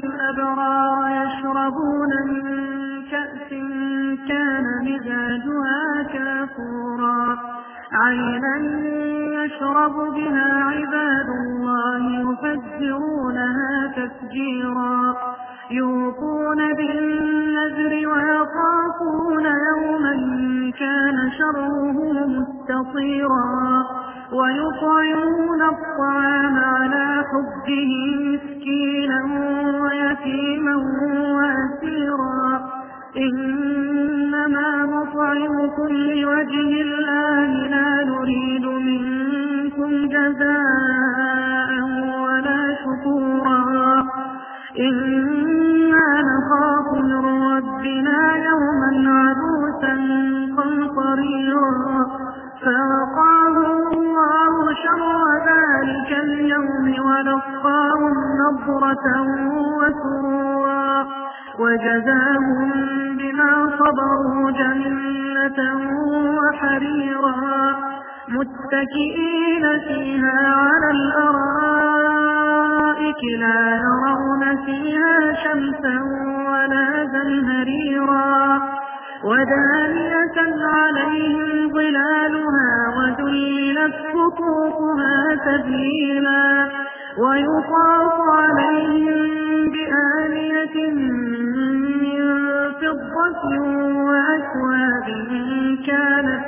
الأبرار يشربون من كأس كان مزاجها كافورا عينا يشرب بها عباد الله يفجرونها تفجيرا يوفون بالنذر ويخافون يوما كان شره مستطيرا ويطعمون الطعام على حبه مسكينا ويتيما وأسيرا إنما نطعمكم لوجه الله لا نريد منكم جزاء ولا شكورا إنا نخاف من ربنا يوما عبوسا قمطريرا فوقاهم الله شر ذلك اليوم ولقاهم نضرة وسرورا وجزاهم بما صبروا جنة وحريرا متكئين فيها على الأرائك لا يرون فيها شمسا ولا زمهريرا ودانية عليهم ظلالها وذللت قطوفها تذليلا ويطاف عليهم بآنية من فضة وأكواب كانت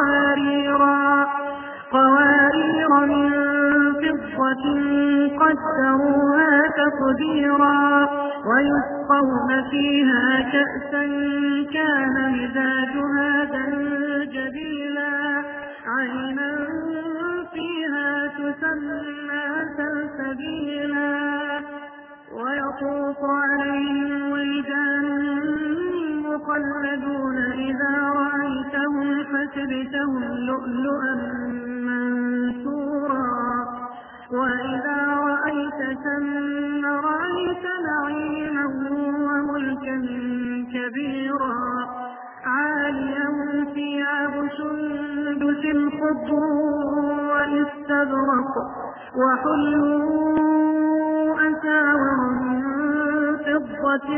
قوارير من فضة قدروها تقديرا ويسقون فيها كأسا كان مزاجها زنجبيلا عينا فيها تسمى سلسبيلا ويطوف عليهم ولدان مخلدون إذا رأيتهم حسبتهم لؤلؤا منثورا وإذا رأيت ثم رأيت نعيما وملكا كبيرا عاليهم ثياب سندس خضر واستبرق وحلوا أساور من فضة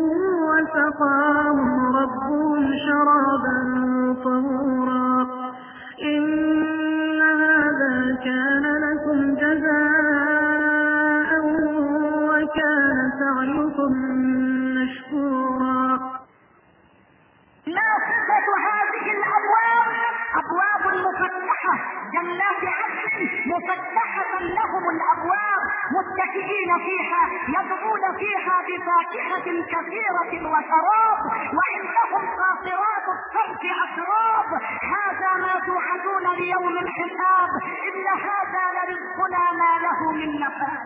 وسقاهم ربهم شرابا طهورا إن هذا كان لكم جزاء وكان سعيكم مشكورا. ما صفة هذه الأبواب؟ أبواب مفتحة جنات عدن مفتحة لهم الأبواب متكئين فيها يدعون فيها بفاكهة كثيرة وشراب وعندهم قاصرات الطرف أتراب هذا ما توعدون ليوم الحساب إن هذا لرزقنا ما له من نفاد.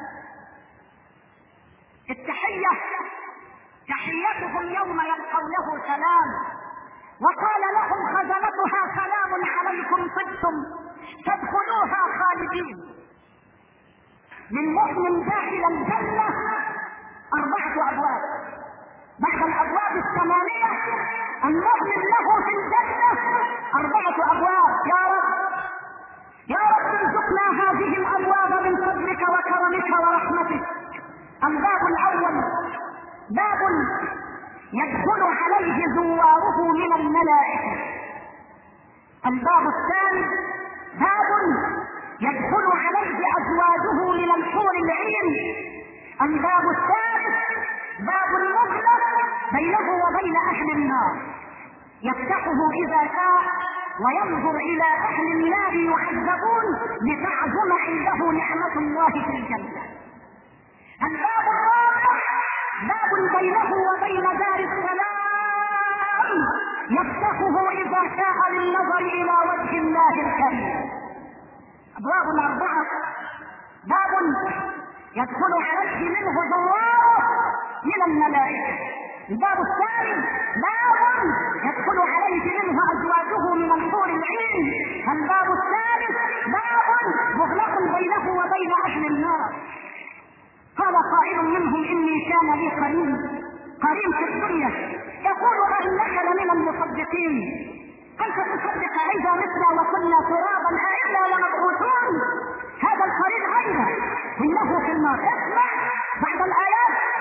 التحية تحيتهم يوم يلقونه سلام وقال لهم خزنتها سلام عليكم طبتم تدخلوها خالدين. من مؤمن داخل الجنة 4 أبواب بعد الأبواب 8 المؤمن له في الجنة 4 أبواب. يا رب ارزقنا هذه الأبواب من فضلك وكرمك ورحمتك. الباب الأول باب يدخل عليه زواره من الملائكة. الباب الثاني باب يدخل عليه أزواجه من الحور العين. الباب الثالث باب مغلق بينه وبين أهل النار يفتحه إذا شاء وينظر إلى أهل النار يعذبون لتعظم عنده نعمة الله في الجنة. الباب الرابع باب بينه وبين دار السلام يفتحه إذا شاء للنظر إلى وجه الله الكريم. أبواب 4 باب يدخل عليه منه زواره من الملائكة. الباب الثاني باب يدخل عليه منه أزواجه من الحور العين. الباب الثالث باب مغلق بينه وبين أهل النار. قال قائل منهم إني كان لي قرين في الدنيا يقول أئنك لمن المصدقين أنت تصدق إذا متنا وكنا ترابا أئنا ومبعوثون. هذا القرين أين؟ إنه في النار. اسمع بعد الآيات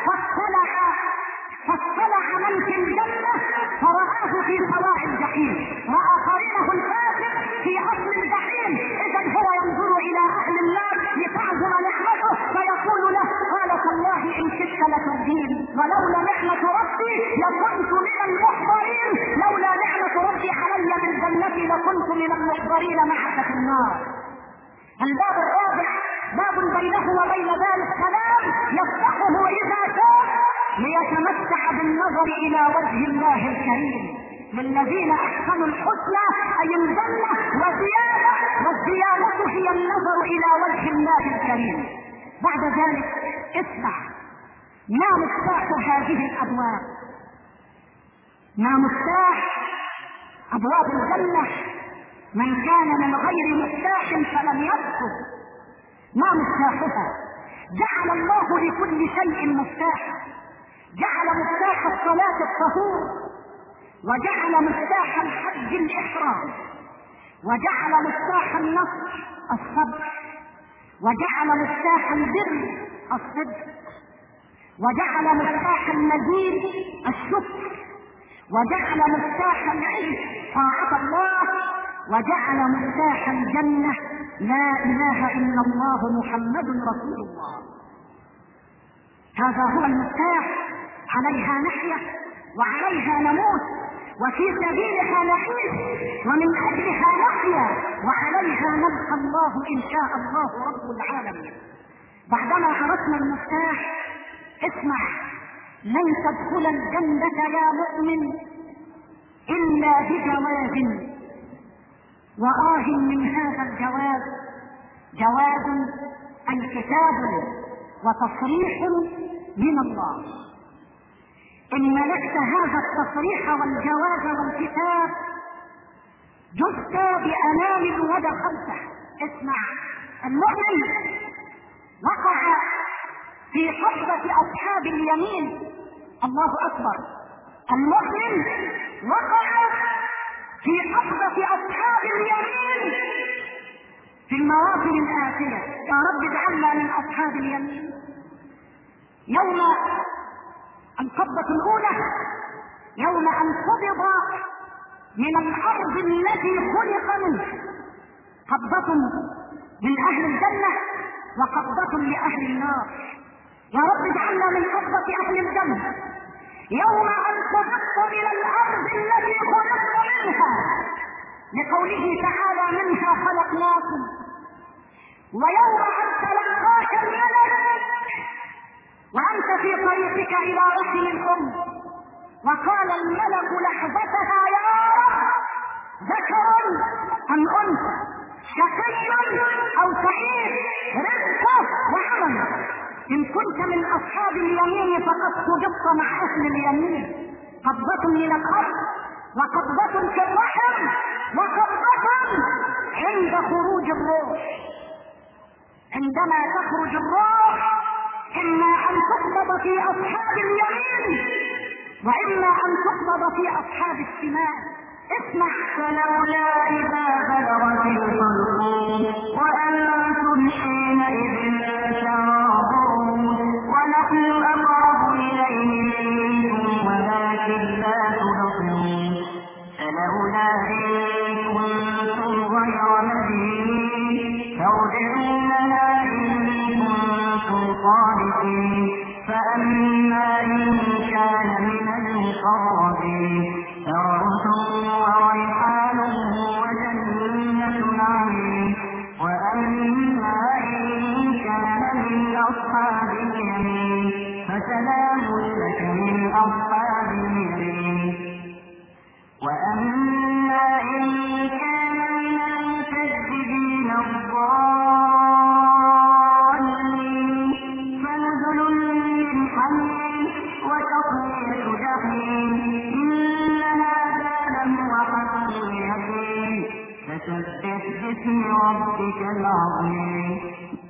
فاطلع من في الجنة فرآه في سواء الجحيم، رأى قرينه الفاسق في أصل الجحيم. إذا هو ينظر إلى أهل النار لتعظم نعمته فيقول له: قال تالله إن شئت لتردين، ولولا نعمة ربي لكنت من المحضرين، لولا نعمة ربي علي من جنتي لكنت من المحضرين معك في النار. الباب الرابع باب بينه وبين ذلك كلام يفتحه إذا شاء ليتمتع بالنظر إلى وجه الله الكريم. للذين أحسنوا الحسنى أي الجنة وزيادة، والزيادة هي النظر إلى وجه الله الكريم. بعد ذلك اسمع ما مفتاح هذه الأبواب، ما مفتاح أبواب الجنة. من كان من غير مفتاح فلم يدخل. ما مفتاحها؟ جعل الله لكل شيء مفتاحا. جعل مفتاح الصلاة الطهور، وجعل مفتاح الحج الإحرام، وجعل مفتاح النصر الصبر، وجعل مفتاح البر الصدق، وجعل مفتاح المزيد الشكر، وجعل مفتاح العز طاعة الله، وجعل مفتاح الجنة لا إله إلا الله محمد رسول الله. هذا هو المفتاح، عليها نحيا وعليها نموت وفي سبيلها نعيش ومن أجلها نحيا وعليها نلقى الله إن شاء الله رب العالمين. بعدما عرفنا المفتاح اسمع: لن تدخل الجنة يا مؤمن إلا بجواز، وآه من هذا الجواز. جواز الكتاب وتصريح من الله. إن ملكت هذا التصريح والجواز والكتاب جزت بأمان ودخلته. اسمع: المؤمن وقع في قبضة أصحاب اليمين. الله أكبر! المؤمن وقع في قبضة أصحاب اليمين في المواطن الآتية. يا رب اجعلنا من أصحاب اليمين. يوم القبضة الأولى يوم أن قبض من الأرض التي خلق منه، قبضة من أهل الجنة وقبضة لأهل النار. يا رب اجعلنا من قبضة أهل الجنة. يوم أن قبضت من الأرض التي خلقت منها، لقوله تعالى: منها خلقناكم. ويوم أن تلقاك الملك وأنت في طريقك إلى رحم الأم، وقال الملك لحظتها: يا رب، ذكر أم أنثى، شقي أو سعيد، رزقه وعمله. إن كنت من أصحاب اليمين فقد قبضت مع أهل اليمين، قبضة من الأرض وقبضة في الرحم وقبضة عند خروج الروح. عندما تخرج الروح إما أن تقبض في أصحاب اليمين وإما أن تقبض في أصحاب الشمال. اسمع: فلولا إذا بلغت الحلقوم وأنتم حينئذ تنظرون ونحن أقرب إليه منكم ولكن لا تبصرون. فلولا إن كنتم غير مدينين ترجعونها إن كنتم صادقين. فأما إن كان من المقربين فروح وريحان وجنة نعيم. وأما إن كان من أصحاب اليمين فسلام لك من أصحاب اليمين. وأما إن كان من المكذبين الضالين فنزل من حميم وتصلية جحيم. إن هذا لهو حق اليقين. فسبح باسم ربك العظيم.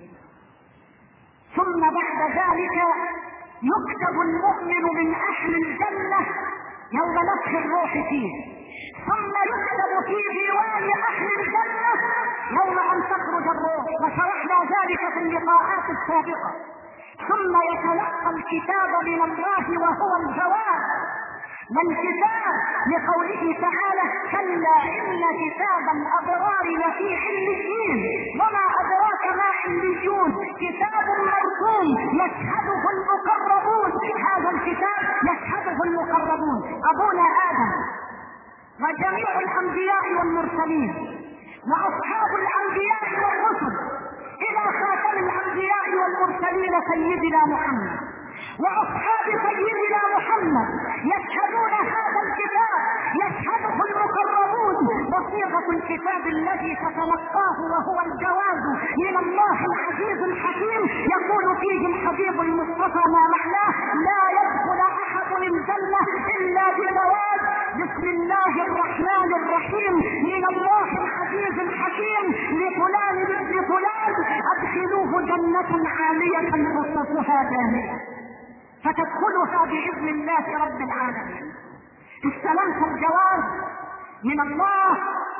ثم بعد ذلك يكتب المؤمن من أهل الجنة يوم نفخ الروح فيه، ثم يكتب في ديوان أهل الجنة يوم أن تخرج الروح. وشرحنا ذلك في اللقاءات السابقة. ثم يتلقى الكتاب من الله وهو الجواب. والكتاب لقوله تعالى كلا إن كتاب الأبرار لفي عليين وما أدراك ما عليون كتاب مرقوم يشهده المقربون. هذا الكتاب يشهده المقربون أبونا آدم وجميع الأنبياء والمرسلين وأصحاب الأنبياء والرسل إلى خاتم الأنبياء والمرسلين سيدنا محمد وأصحاب سيدنا محمد يشهدون هذا الكتاب يشهده المقربون. وصيغة الكتاب الذي تتلقاه وهو الجواز من الله العزيز الحكيم يقول فيه الحبيب المصطفى ما معناه لا يدخل أحد الجنة إلا بجواز بسم الله الرحمن الرحيم من الله العزيز الحكيم لفلان ابن فلان أدخلوه جنة عالية قصتها دانية فتدخلها بإذن الله رب العالمين. استلمت الجواز من الله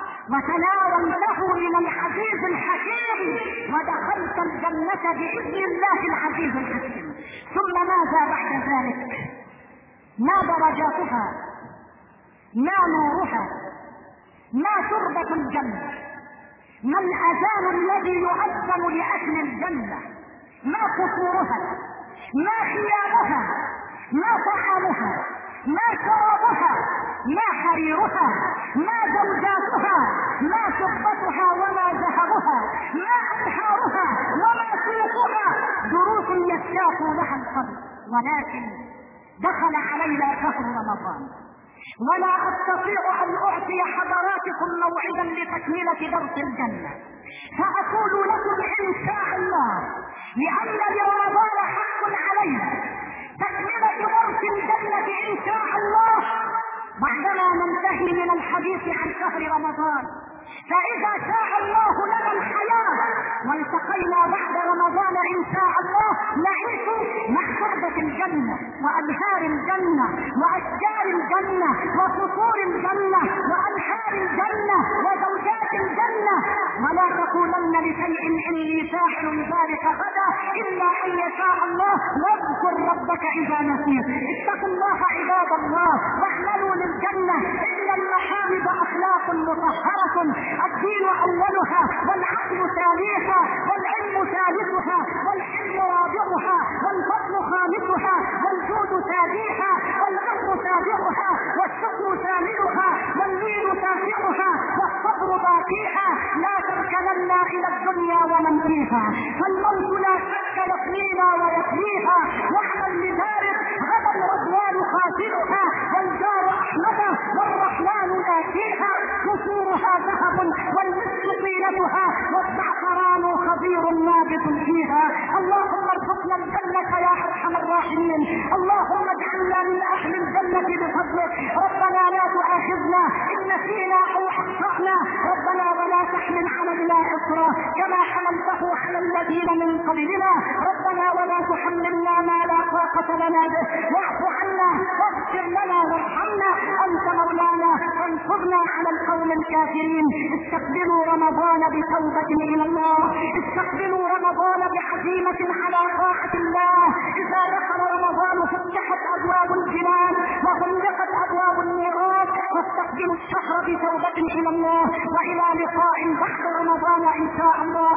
وتناولته من العزيز الحكيم ودخلت الجنة بإذن الله العزيز الحكيم. ثم ماذا بعد ذلك؟ ما درجاتها؟ ما نورها؟ ما تربة الجنة؟ ما الأذان الذي يؤذن لأهل الجنة؟ ما قصورها؟ ما خيامها؟ ما طعامها؟ ما شرابها؟ ما حريرها؟ ما زوجاتها؟ ما فضتها وما ذهبها؟ ما أنهارها وما سوقها؟ دروس يشتاق لها القلب. ولكن دخل علينا شهر رمضان ولا أستطيع أن أعطي حضراتكم موعدا لتكملة درس الجنة، فأقول لكم إن شاء الله لأن لرمضان حق علينا تكملة درس الجنة إن شاء الله بعدما ننتهي من الحديث عن شهر رمضان. فإذا شاء الله لنا الحياة والتقينا بعد رمضان إن شاء الله نعيش مع شعبة الجنة وأنهار الجنة وأشجار الجنة وقصور الجنة وأنهار الجنة وزوجات الجنة. ولا تقولن لشيء إني فاعل ذلك غدا إلا أن يشاء الله واذكر ربك إذا نسيت. اتقوا الله عباد الله واعملوا للجنة إن المحامد أخلاق مطهرة الدين أولها والعقل ثالثها والعلم ثالثها والحلم رابعها والفضل خامسها والجود سابعها والعفو سابعها والشكر ثامنها واللين تاسعها والصبر باقيها. لا تركنن إلى الدنيا ومن فيها فالموت لا شك يقلينا ويقليها واعمل لذلك غدا الرضوان خاسرها والجار أحمده والرحمن آتيها قصورها ذهب والمسك طينتها والزعفران خضير نابت فيها. اللهم ارزقنا الجنة يا أرحم الراحمين. اللهم اجعلنا من أهل الجنة بفضلك. ربنا لا تؤاخذنا إن نسينا أو أخطأنا ربنا ولا تحمل علينا إصرا كما حملته على الذين من قبلنا ربنا ولا تحملنا ما لا طاقة لنا به واعف عنا واغفر لنا وارحمنا أنت مولانا فانصرنا على القوم الكافرين. استقبلوا رمضان بتوبة إلى الله استقبلوا رمضان بعزيمة على طاعة الله. إذا دخل رمضان فتحت أبواب الجنان وغلقت أبواب النيران فاستقبلوا الشهر بتوبة إلى الله وإلى لقاء بعد رمضان إن شاء الله.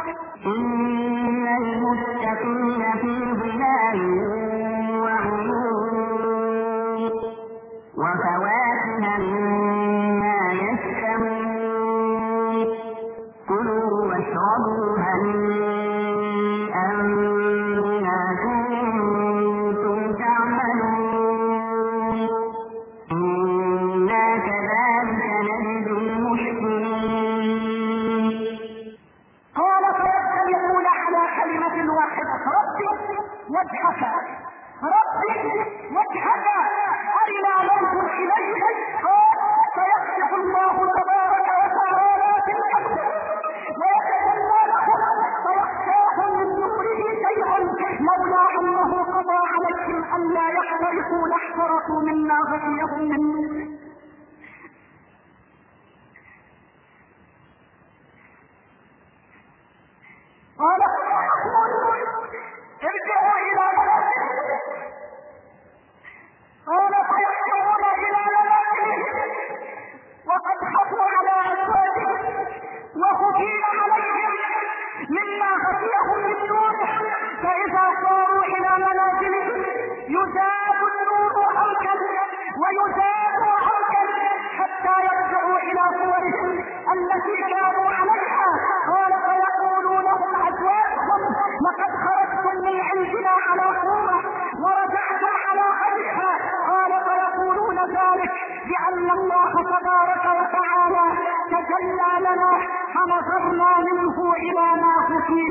إن المتقين في ظلال وعيون وفواكه مما يشتهون كلوا واشربوا هنيئا بما كنتم تعملون إنا كذلك نجزي المحسنين. قال فيجتمعون على كلمة واحدة ربي وجهك ربي وجهك أرنا ننظر إليك. قال فيكشف الله تبارك وتعالى تلك ويتجلى لهم فيخشاهم من نوره شيء لولا أنه قضى عليهم ألا يحترقوا لاحترقوا مما غشيهم من نوره. قال ارجعوا إلى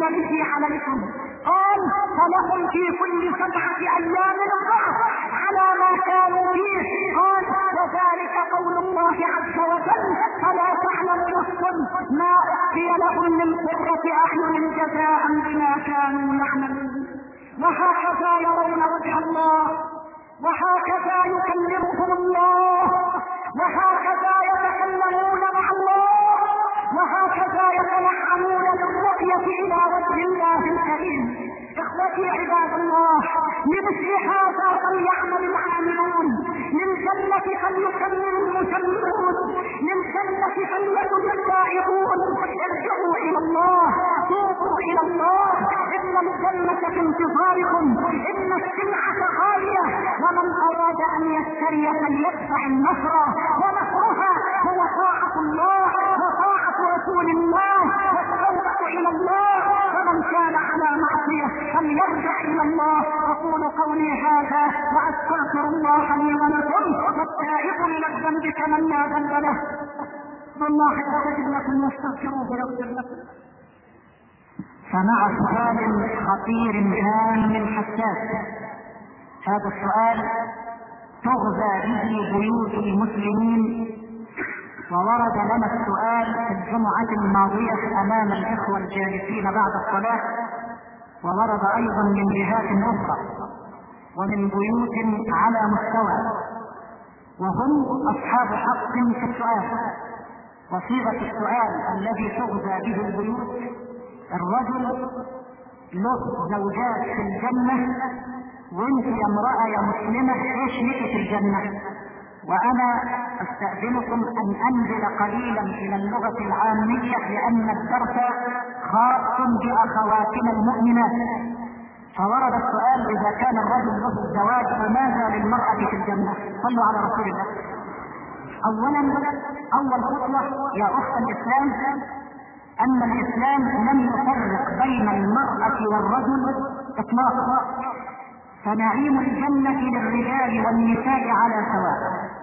به عليكم. قال فلهم في كل 7 أيام ضعف على ما كانوا فيه. قال وذلك قول الله عز وجل فلا تعلم نفس ما أخفي لهم من قرة أعين جزاء بما كانوا يعملون. وهكذا يرون وجه الله، وهكذا يكلمهم الله، وهكذا يتكلمون مع الله، وهكذا يتنعمون بالرؤية إلى وجه الله الكريم. إخوتي عباد الله، لمثل هذا فليعمل العاملون، للجنة فليكمل المكملون، للجنة فليكن السائقون. ارجعوا إلى الله، توبوا إلى الله، إن الجنة في انتظاركم، إن السلعة غالية، ومن أراد أن يشتري فليدفع النصر، ونصرها هو طاعة الله وطاعة رسول الله والتوبة إلى الله. فمن كان على معصية فليرجع إلى الله. أقول قولي هذا وأستغفر الله لي ولكم، والتائب من الذنب كمن لا ذنب له. والله يغفر لكم واستغفروه يغفر لكم. فمع سؤال خطير هام حساس، هذا السؤال تغذى به بيوت المسلمين، وورد لنا السؤال في الجمعة الماضية أمام الإخوة الجالسين بعد الصلاة، وورد أيضا من جهات أخرى ومن بيوت على مستوى، وهم أصحاب حق في السؤال. وصيغة السؤال الذي تغذى به البيوت: الرجل له زوجات في الجنة، وانت يا امرأة يا مسلمة ايش لك في الجنة؟ وأنا أستأذنكم أن أنزل قليلا إلى اللغة العامية، لأن الدرس خاص بأخواتنا المؤمنات. فورد السؤال: إذا كان الرجل له الزواج فماذا للمرأة في الجنة؟ صلوا على رسول الله. أولا، أول خطوة يا أخت الإسلام أن الإسلام لم يفرق بين المرأة والرجل إطلاقا، فنعيم الجنة للرجال والنساء على سواء.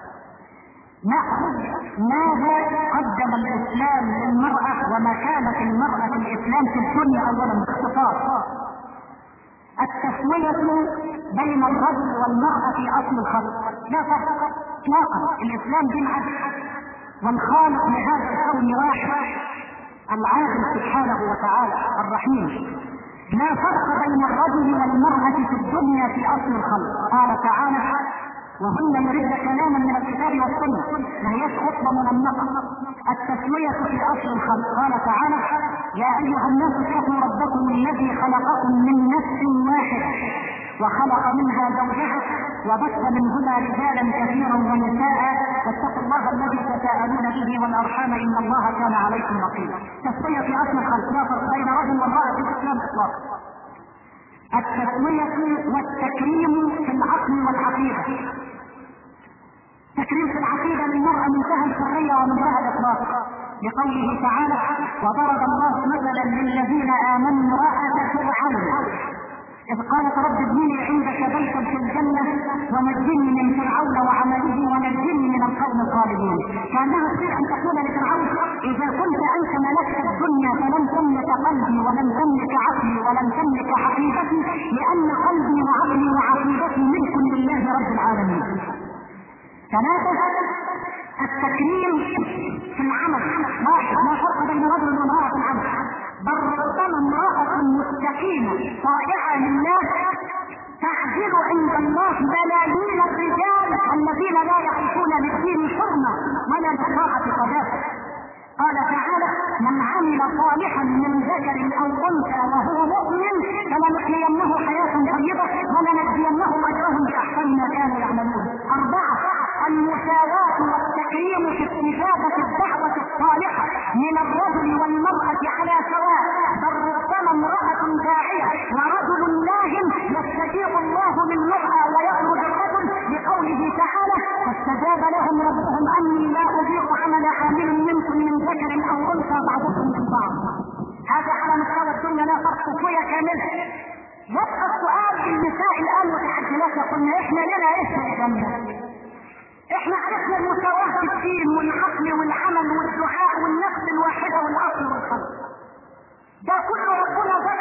نأخذ ماذا قدم الإسلام للمرأة ومكانة المرأة في الإسلام في الدنيا. أولا باختصار: التسوية بين الرجل والمرأة في أصل الخلق، لا فرق إطلاقا. الإسلام دين عدل، والخالق لهذا الكون واحد، العادل سبحانه وتعالى الرحيم. لا فرق بين الرجل والمرأة في الدنيا في أصل الخلق. قال تعالى: وهن يريد كلاما من الكتاب والسنة، ما هيش خطبة منمقة. التسوية في أصل الخلق. قال تعالى: يا أيها الناس اتقوا ربكم الذي خلقكم من نفس واحدة وخلق منها زوجها وبث منهما رجالا كثيرا ونساء واتقوا الله الذي تساءلون به والأرحام إن الله كان عليكم رقيبا. تسوية في أصل الخلق، لا فرق بين رجل وامرأة في الإسلام إطلاقا. التسوية والتكريم في العقل والعقيدة. تكريم في العقيدة للمرأة منتهى الحرية ومنتهى الإطلاق، لقوله تعالى: وضرب الله مثلا للذين آمنوا امرأة فرعون إذ قالت رب ابن لي عندك بيتا في الجنة ونجني من فرعون وعمله ونجني من القوم الظالمين. كأنها تصير أن تقول لفرعون: إذا كنت أنت ملكت الدنيا فلن تملك قلبي ولن تملك عقلي ولن تملك عقيدتي، لأن قلبي وعقلي وعقيدتي ملك لله رب العالمين. ثلاثة: التكريم في العمل. واحد: لا فرق بين رجل وامرأة في العمل، بل ربما امرأة مستقيمة طائعة لله تعدل عند الله ملايين الرجال الذين لا يعرفون للدين حرمة ولا للطاعة قداسة. قال تعالى: من عمل صالحا من ذكر أو أنثى وهو مؤمن فلنحيينه حياة طيبة ولنجزينهم أجرهم بأحسن ما كانوا يعملون. أربعة: المساواة والتكريم في استجابة الدعوة الصالحة من الرجل والمرأة على سواء، بل ربما امرأة داعية ورجل لاهم يستجيب الله من مرأة ويخرج الرجل، لقوله تعالى: فاستجاب لهم ربهم أني لا أضيع عمل عامل منكم من ذكر أو أنثى بعضكم من بعض. هذا على مستوى الدنيا، لا فرق تسوية كاملة. يبقى السؤال للنساء الآن متحجلات يقولن: إحنا لنا إيش في الجنة؟ احنا عرفنا المساواة في الدين والعقل والعمل والدعاء والنفس الواحدة والأصل والخلق، ده كله ربنا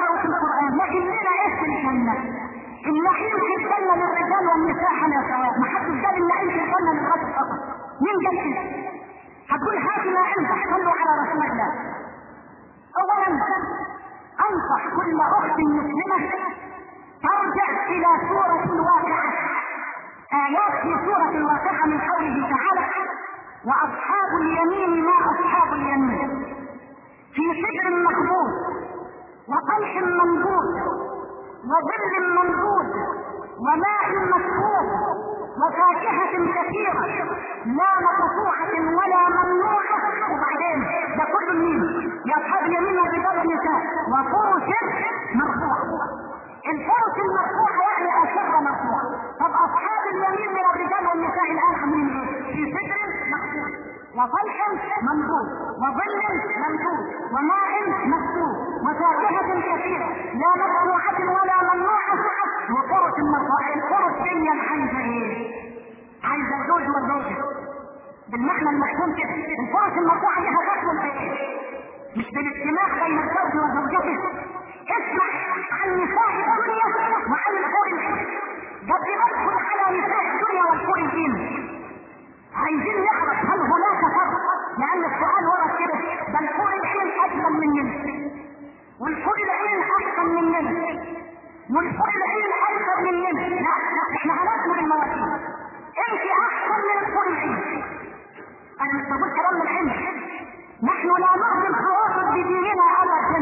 بقية ما عندك صلوا على رسول الله. اولا انصح كل اخت مسلمة ترجع الى سورة الواقعة، ايات في سورة الواقعة من قوله تعالى واصحاب اليمين ما اصحاب اليمين في سدر مخضود وطلح منضود وظل ممدود وماء مسكوب وفاكهة كثيرة لا مقطوعة ولا ممنوعة. وبعدين ده كله مين؟ يا اصحاب اليمين والرجال والنساء وفرش مرفوعة. الفرش المرفوعة يعني اشد مرفوعة. طب اصحاب اليمين من الرجال والنساء الان عاملين ايه؟ في سدر مخضود وطلح منضود وظل ممدود وماء مسكوب وفاكهة كثيرة لا مقطوعة ولا ممنوعة وفرش مرفوعة. الفرش دي عايزة ايه؟ عايزة الزوج والزوجة بالمعنى المفهوم كده. الفرش المرفوعة لها دخل ايه؟ مش بالاجتماع بين الزوج وزوجته. اسمع عن نساء الدنيا وعن الحور العين. ده بندخل على نساء الدنيا والحور العين عايزين نعرف هل هناك فرق، لان السؤال ورد كده ده الحور العين اجمل مننا والحور العين احسن مننا والحور العين اكثر مننا. لا احنا هنسمع المواسير. انت احسن من الحور العين. انا مش بقول كلام من عندي، نحن لا نهضم خواطر بديننا ابدا،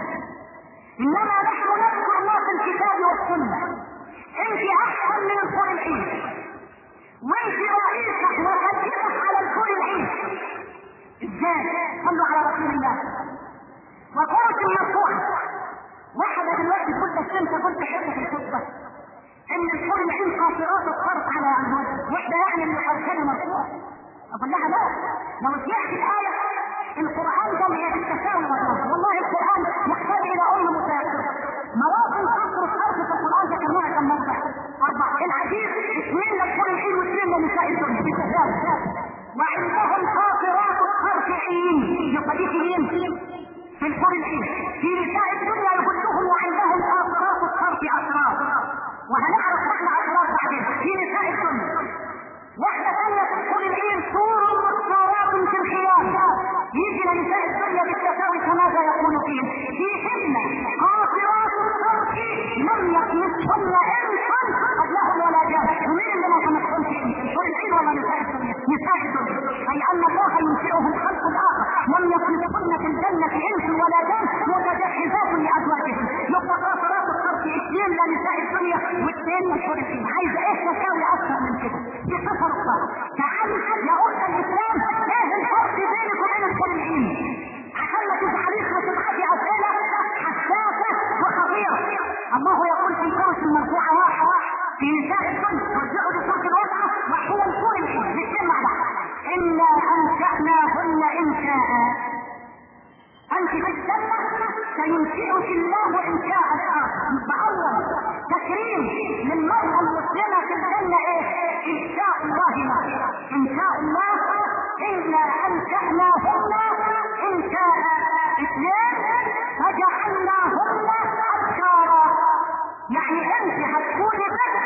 انما نحن نذكر ما في الكتاب والسنه. انت احسن من الحور العين وانت رئيسك وخدمتك على الحور العين. ازاي؟ صلوا على رسول الله. وفرش مرفوعة. واحدة دلوقتي كنت الشمس كنت حته في الخطبة ان الحور العين قاصرات الطرف على الوجه، واحدة يعني اللي حركانة مرفوعة. اقول لها لا، لو سمعت الآية القرآن جمع التساوي والرفع. والله القرآن يحتاج الى متأكدة. مواطن قصر الطرف في القرآن ذكرناها كم موضع؟ 4. الحديث 2 للحور العين و2 لنساء الدنيا بالتساوي. وعندهم قاصرات الطرف عين يقدسين في الحور العين. في نساء الدنيا يقول لهم وعندهم قاصرات الطرف أسرار، وهنعرف معنى أسرار بعدين. في نساء الدنيا واحدة ثانية في الحور العين سور مختارات في الخيام. يجي لنساء الدنيا بالتساوي فماذا يقول فيهم؟ فيهن قاصرات الطرف لم يطمثهن انس قبلهم ولا جان. ومين اللي ما طمثهمش؟ الحور العين ولا نساء الدنيا؟ نساء الدنيا. اي ان الله ينشئهم خلق اخر لم يطمثهن في الجنة انس ولا جان متجهزات لازواجهم. يبقى قاصرات الطرف 2 لنساء الدنيا و2 للحور العين. عايزه ايه تساوي اكثر من كده؟ في قصر الطرف. تعال يا اخت الاسلام ايه الفرق بينك وبين الحور العين؟ عشان ما تزعليش وتبعتي اسئله حساسه وخطيره. الله يقول في الفرش المرفوعه واحد في نساء الدنيا وارجعوا لسوره الواقعه وهو الحور العين. الاثنين مع بعض. انا انشاناهن انشاء. انت في الجنه سينشئك الله انشاء اخر. باول تكريم للمراه المسلمه في الجنه ايه؟ انشاء الله لها. انشاء الله انا انشاناهن انشاء. 2 فجعلناهن ابكارا. يعني انت هتكون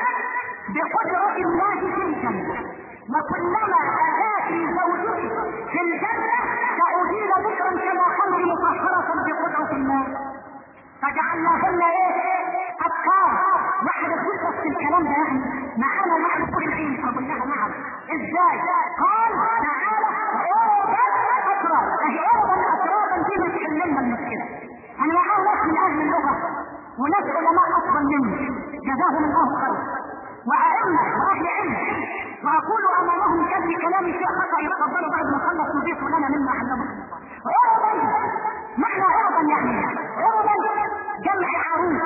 بقدرة الله في الجنة، وكلما اتاك زوجك في الجنة تعودين ذكرا كما خمر مطهرة بقدرة الله. فجعلناهن ايه؟ ابكار. واحدة تقول بس الكلام ده يعني معانا مع الحور العين. اقول لها نعم. ازاي؟ قال تعالى عرضا اترابا. اهي عرضا اترابا دي بتحل لنا المشكلة. انا معاها ناس من اهل اللغة وناس علماء افضل مني جزاهم الله خير وأئمة واهل علم، واقول امامهم كذب كلامي فيه خطأ يتفضلوا بعد ما خلص نضيفوا لنا مما علمه. عرضا معنى عرضا يعني عرضا جمع عروس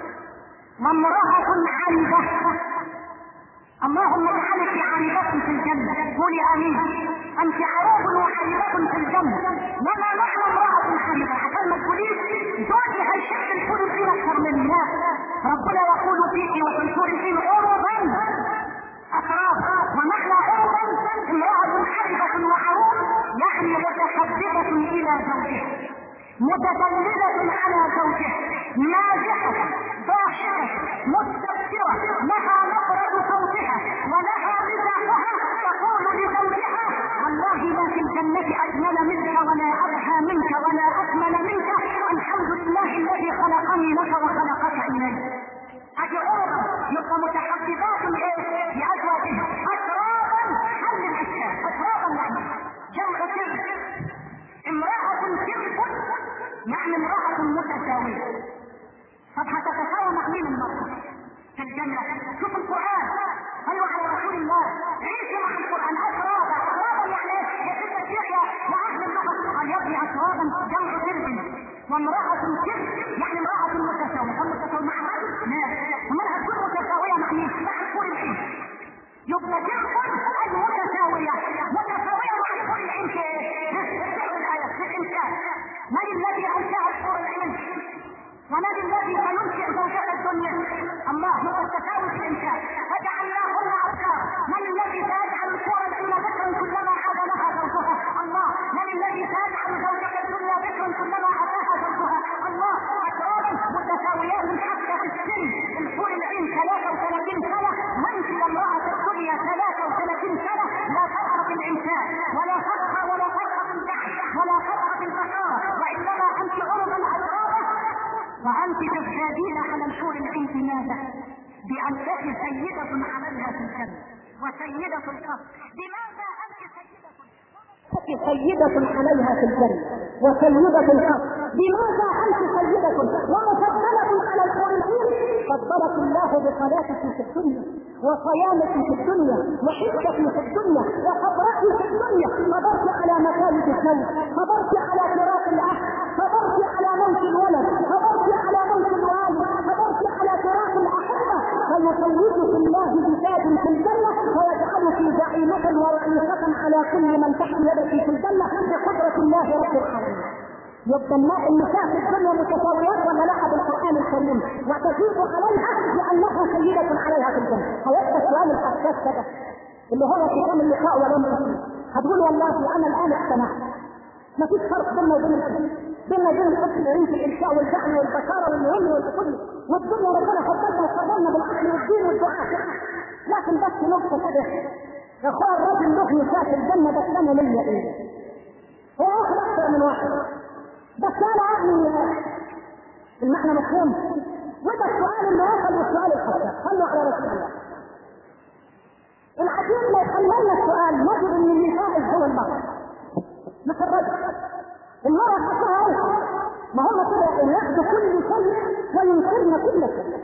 وامرأة عارضة. اللهم اجعلك عارضة في الجنة. قولي امين. انت عروض وعارضة في الجنة. وما معنى امرأة عارضة؟ عشان ما تقوليش زوجي هيشد الحور العين اكثر مني. لا، ربنا يقول فيك وفي الحور العين عرضا اتراب. ومعنى عرضا امرأة عارضة وعروض يعني متحدثة الى زوجها، متدللة على زوجها، ناجحة ضاحكة مستبشرة، لها نبرة صوتها ولها مزاحها تقول لزوجها والله ما في الجنة أجمل ومتحببات لازواجها اترابا حل الاشكال. اترابا يعني جمع كرب. امرأة كرب يعني امرأة متساوية. طب هتتساوى مع مين المرأة في الجنة؟ شوف القرآن، صلوا على رسول الله، عيشوا مع القرآن. اترابا يعني ايه؟ يا ست الشيخ يا اهل اللغة قال يبني اترابا جمع كرب وامرأة كرب يعني امرأة متساوية. متساوية مع هذا؟ لا، ومنها تكون متساوية مع مين؟ مع الحور العين. يبقى كرب اي متساوية. متساوية مع الحور العين في الآية في الإنسان. من الذي أنشأ الحور العين؟ ومن الذي سينشئ زوجة الدنيا؟ الله. هو التساوي في الإنسان. فجعلناهن أبكار. من الذي سيجعل الحور العين ذكرا كلما عاد لها زوجها؟ الله. من الذي سيجعل زوجة الدنيا ذكرا كلما عادها زوجها؟ الله. أترابا متساويات حتى في السن. الحور العين 33 سنة، منزل امرأة الدنيا 33 سنة. لا فرق في الإنسان ولا فرق في البحث ولا فرق في البشارة، وإنما أنت عرضا أترابا وأنت تزدادين على الحور العين. بماذا؟ بأنك سيدة عليها في الجنة وسيدة القصر. بماذا أنت سيدة؟ سيدة عليها في الجنة وسيدة القصر. بماذا أنت سيدة ومفضلة على الحور العين؟ فضلك الله بصلاتك في الدنيا وصيامك في الدنيا وحجك في الدنيا وصبرك في الدنيا. صبرت على مكانك الزوج، صبرت على فراق الأخ، صبرت على موت الولد، صبرت على موت الوالد، صبرت على فراق الأحبة. فيسيدك الله بتاج في الجنة ويجعلك زعيمة ورئيسة على كل من تحت يدك في الجنة بقدرة الله رب العالمين. يبقى النساء في الدنيا متساويات ولا لا بالقرآن الكريم؟ وتزيد عليها لأنها سيدة عليها في الجنة. هيبقى السؤال الحساس كده اللي هو ختام اللقاء ولم يكن. هتقول والله أنا الآن اقتنعت ما فيش فرق بيننا وبين الحكم العلمي في الإنشاء والجعل والبشارة والمهم والكل والدنيا. ربنا فضلنا وفضلنا بالعقل والدين والدعاء. لكن بس نقطة كده يا اخوان، الراجل له نساء في الجنة بس أنا ليا إيه؟ هو واحد أكثر من واحد بس أنا أعني المعنى مفهوم. وده السؤال اللي وصل للسؤال الحساس. صلوا على رسول الله. العجيب لو حللنا السؤال نجد ان النساء هو المرأة مش الرجل. المرأة حقها ايه؟ ما هم كده ياخدوا كل شيء وينكرن كل شيء.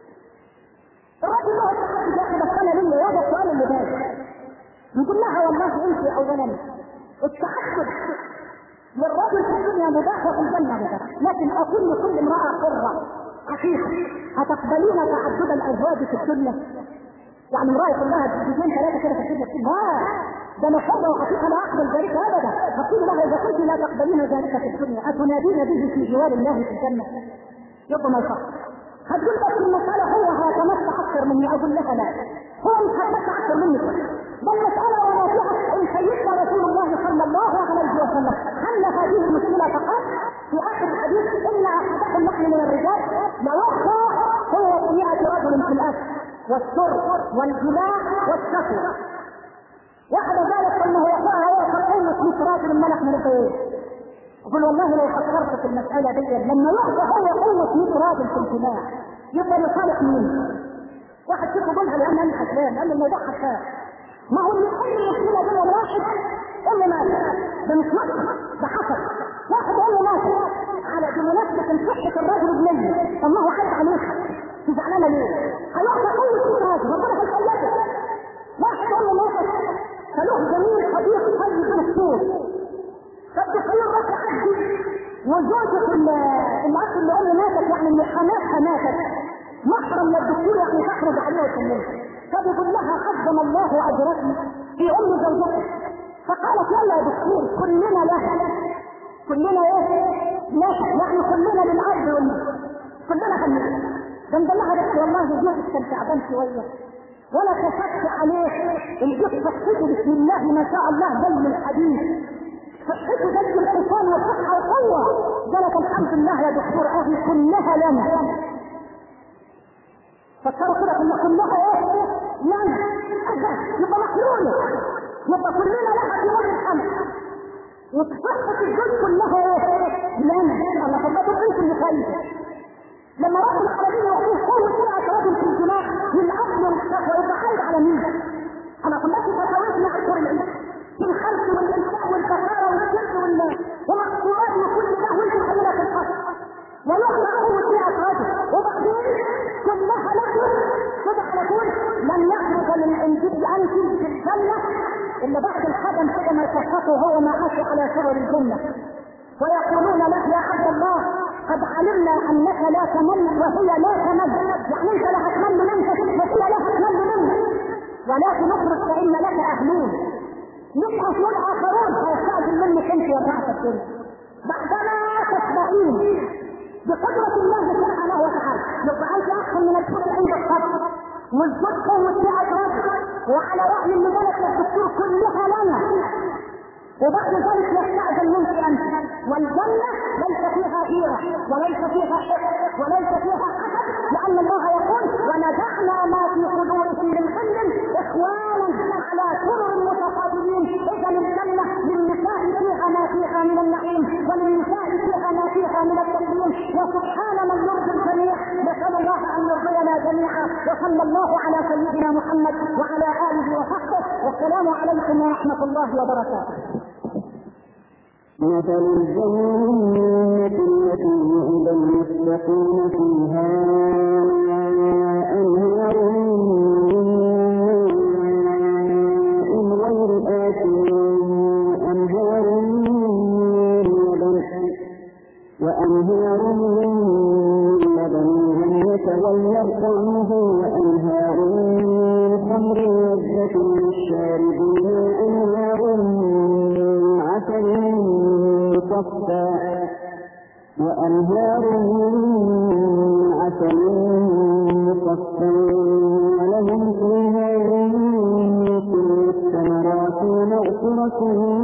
الرجل له حد ياخد السنة لله. وهذا السؤال اللي جاي نقول لها والله انت اولا التعدد للرجل في الدنيا مباح وفي الجنة مباح، لكن اقول لكل امرأة حرة حقيقة هتقبلين تعدد الازواج في الدنيا؟ يعني امرأة كلها تجيبين 3 كده في الدنيا؟ ده انا حرة وحقيقة لا اقبل ذلك ابدا. هقول لها اذا كنت لا تقبلين ذلك في الدنيا اتنادين به في جوار الله في الجنة؟ يبقى ما يصح. هتقول بس المسألة هو هيتمتع اكثر مني. اقول لها لا، هو مش هيتمتع اكثر مني. ده المسألة وما فيها ان سيدنا رسول الله صلى الله عليه وسلم حل هذه المشكلة فقط في اخر الحديث ان احدكم نحن من الرجال لوحده هو 100 رجل في الاكل والشرب والجماع والشكوى. واحد ذلك انه يقول هو فرعون 100 راجل الملك من البيت. اقول والله لو فكرت في المسألة دي لما يحظى هو قوة 100 راجل في الجماع يبقى لصالح مين؟ واحد فيكم قولها لان انا حسان قال الموضوع حسان. ما هو اللي يحل المشكلة دي واحد قال مات. ده مش مصر، ده حصل. واحد قال له مات على بمناسبة صحة الرجل بنية. طب ما هو عارف عليها تزعلانة ليه؟ هيحظى قوة 100 راجل ربنا هيخليك. واحد قال له مات فله جميل صديق طيب مكتوب فالتخيل بس عدي وزوجة الأخ اللي قال له ماتت يعني اللي حماها ماتت محرم للدكتور يعني تخرج عليه وسلمها. فبيقول لها قدم الله أجرتني في أم زوجتك. فقالت يلا يا دكتور كلنا لها. كلنا ايه؟ لها يعني كلنا للأرض كلنا هنيئا. ده لها دكتور والله زوجك كان تعبان شوية ولا تشك عليه الجثة صحته بسم الله ما شاء الله زي الحديد صحته زي الحصان وصحة وقوة. قالت الحمد لله يا دكتور اهي كلها لنا. فكروا كده كلها ايه؟ لنا. يبقى محلولة يبقى كلنا لها في وجه الحمد وصحة الجثة كلها ايه؟ لنا. الله فقدوا انتم اللي خايفة لما رب العالمين يعطيه قوه سرعه رجل في الدماغ والعقل والشهوه يبقى خايف على مين؟ انا كلها تساويت مع الكل العلم في الخلق والانشاء والبشاره والسر ومقصورات وكل ده وانت خلينا في الخلق ويخلق قوه سرعه رجل وبعدين كلها لكم كده على طول لم يخرج من انجيل انت في الجنه الا بعد الحدم كده ما يسقطه وهو ما عاش على شرر الجنه ويقولون له يا عبد الله قد علمنا انك لا تمل وهي لا تمل، يعني انت لا هتمل منك وهي لا هتمل منك، ولكن اخرج فان لك اهلون مش اهلون اخرون هيستاذن منك انت يا بعث الدنيا بعدما تسبقين بقدرة الله سبحانه وتعالى. يبقى انت احسن من الحق عند الصبر والصدق والسعة رجل وعلى رأي اللي ملك الدكتور كلها لنا وبعد ذلك يستأذن منك انت والجنة ليس فيها غيرة وليس فيها حق وليس فيها حسد لأن الله يقول ونزعنا ما في صدورهم من غل إخوانا على سرر متقابلين. إذا الجنة للنساء فيها ما فيها من النعيم وللنساء فيها ما فيها من التكريم وسبحان من يرضي الجميع. نسأل الله أن يرضينا جميعا وصلى الله على سيدنا محمد وعلى آله وصحبه والسلام عليكم ورحمة الله وبركاته. مثل الجنة التي وعد المتقين فيها أنهار من غير آسن وأنهار من لبن لم يتغير طعمه وأنهار من خمر لذة للشاربين وأنهار من عسل مصفى ولهم فيها من كل الثمرات ومغفرة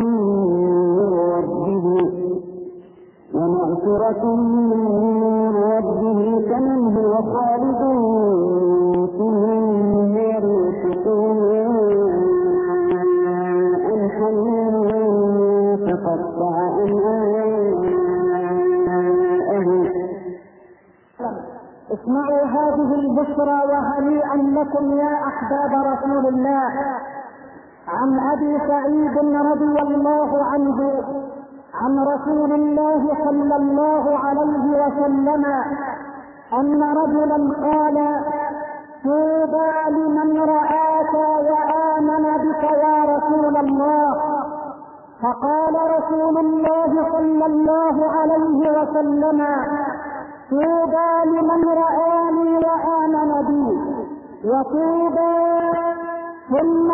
من ربه كمن هو خالد في النار يسقون حميما فقطع أمعاءه. اسمعوا هذه البشرى وهنيئا لكم يا أحباب رسول الله. عن أبي سعيد رضي الله عنه عن رسول الله صلى الله عليه وسلم أن رجلا قال طوبى لمن رآك وآمن بك يا رسول الله. فقال رسول الله صلى الله عليه وسلم طوبى لمن رآني وآمن بي وطوبى ثم